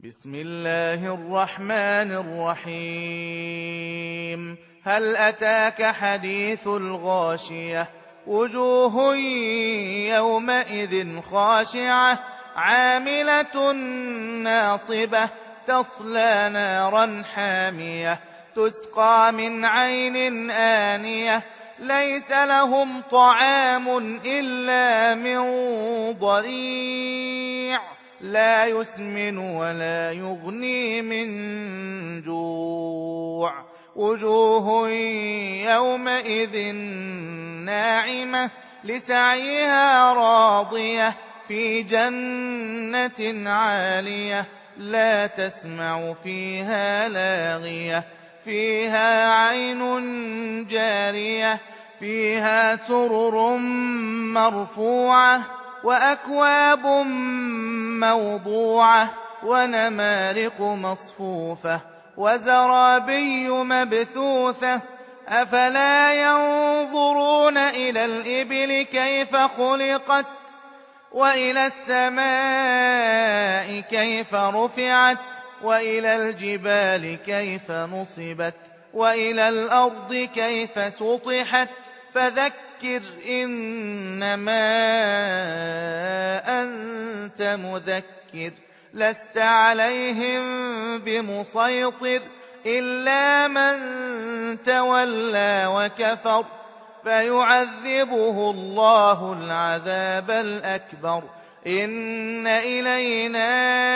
بسم الله الرحمن الرحيم. هل أتاك حديث الغاشية؟ وجوه يومئذ خاشعة عاملة ناصبة تصلى نارا حامية تسقى من عين آنية ليس لهم طعام إلا من ضريع لا يسمن ولا يغني من جوع. وجوه يومئذ ناعمة لسعيها راضية في جنة عالية لا تسمع فيها لاغية فيها عين جارية فيها سرر مرفوعة وأكواب موضوعة ونمارق مصفوفة وزرابي مبثوثة أفلا ينظرون إلى الإبل كيف خلقت وإلى السماء كيف رفعت وإلى الجبال كيف نصبت وإلى الأرض كيف سطحت فذكر إنما أنت مذكر لست عليهم بمسيطر إلا من تولى وكفر فيعذبه الله العذاب الأكبر إن إلينا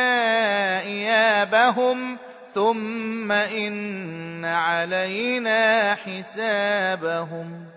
إيابهم ثم إن علينا حسابهم.